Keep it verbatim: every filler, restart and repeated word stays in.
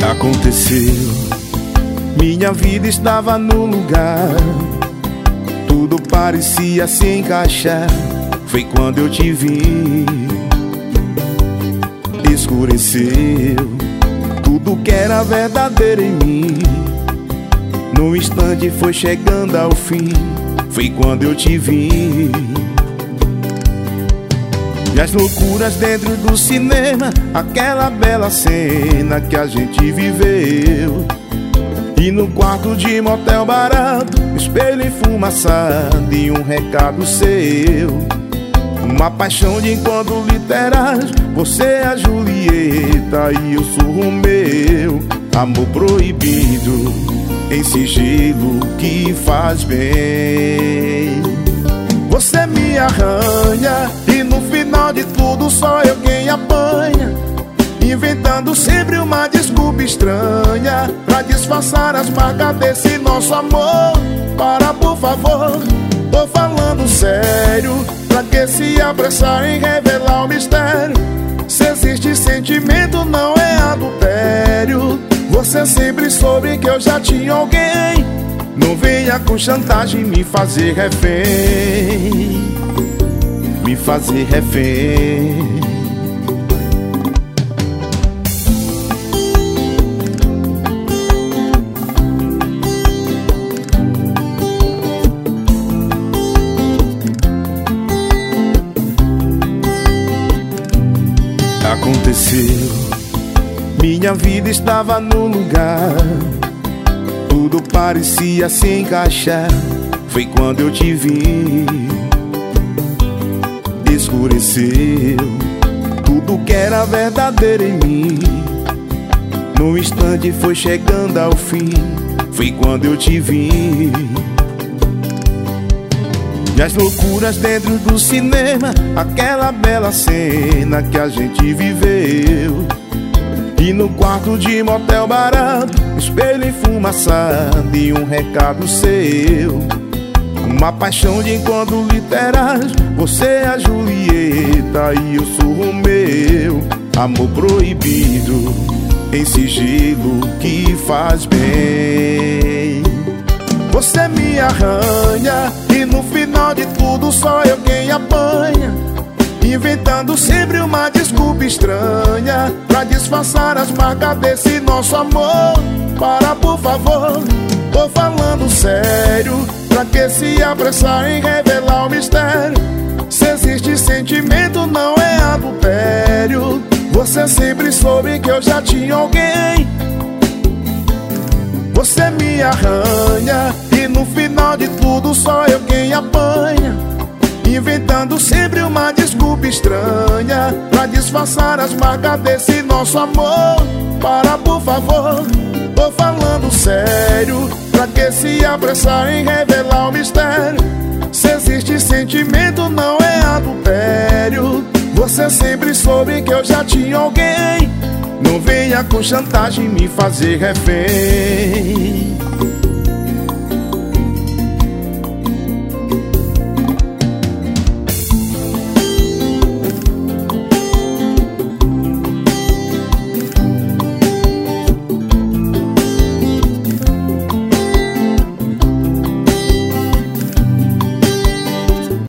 Aconteceu, minha vida estava no lugar, tudo parecia se encaixar. Foi quando eu te vi, escureceu tudo que era verdadeiro em mim. No instante foi chegando ao fim, foi quando eu te vi. E as loucuras dentro do cinema, aquela bela cena que a gente viveu. E no quarto de motel barato, espelho enfumaçado e um recado seu. Uma paixão de encontro literário, você é a Julieta e eu sou o Romeu. Amor proibido, em sigilo que faz bem. Você me arranha e no final de tudo só eu quem apanha, inventando sempre uma desculpa estranha pra disfarçar as marcas desse nosso amor. Para, por favor, tô falando sério, pra que se apressar em revelar o mistério? Se existe sentimento não é adultério. Você sempre soube que eu já tinha alguém. Não venha com chantagem me fazer refém, me fazer refém. Aconteceu, minha vida estava no lugar, tudo parecia se encaixar. Foi quando eu te vi, escureceu tudo que era verdadeiro em mim. No instante foi chegando ao fim, foi quando eu te vi. E as loucuras dentro do cinema, aquela bela cena que a gente viveu. E no quarto de motel barato, espelho enfumaçado e um recado seu. Uma paixão de encontro literário, você é a Julieta e eu sou o Romeu. Amor proibido, em sigilo que faz bem. Você me arranha e no final de tudo só eu quem apanha, inventando sempre uma desculpa estranha pra disfarçar as marcas desse nosso amor. Para, por favor, tô falando sério, pra que se apressar em revelar o mistério? Se existe sentimento não é adultério. Você sempre soube que eu já tinha alguém. Você me arranha e no final de tudo só eu quem apanha, inventando sempre uma desculpa estranha pra disfarçar as marcas desse nosso amor. Para, por favor, tô falando sério, pra que se apressar em revelar o mistério? Se existe sentimento não é adultério. Você sempre soube que eu já tinha alguém. Não venha com chantagem me fazer refém.